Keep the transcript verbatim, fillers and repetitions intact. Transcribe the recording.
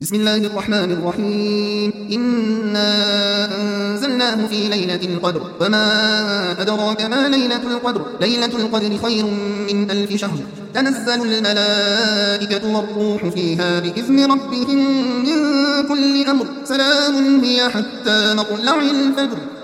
بسم الله الرحمن الرحيم إنا أنزلناه في ليلة القدر وما أدراك ما ليلة القدر ليلة القدر خير من ألف شهر تنزل الملائكة والروح فيها بإذن ربهم من كل أمر سلام هي حتى مطلع الفجر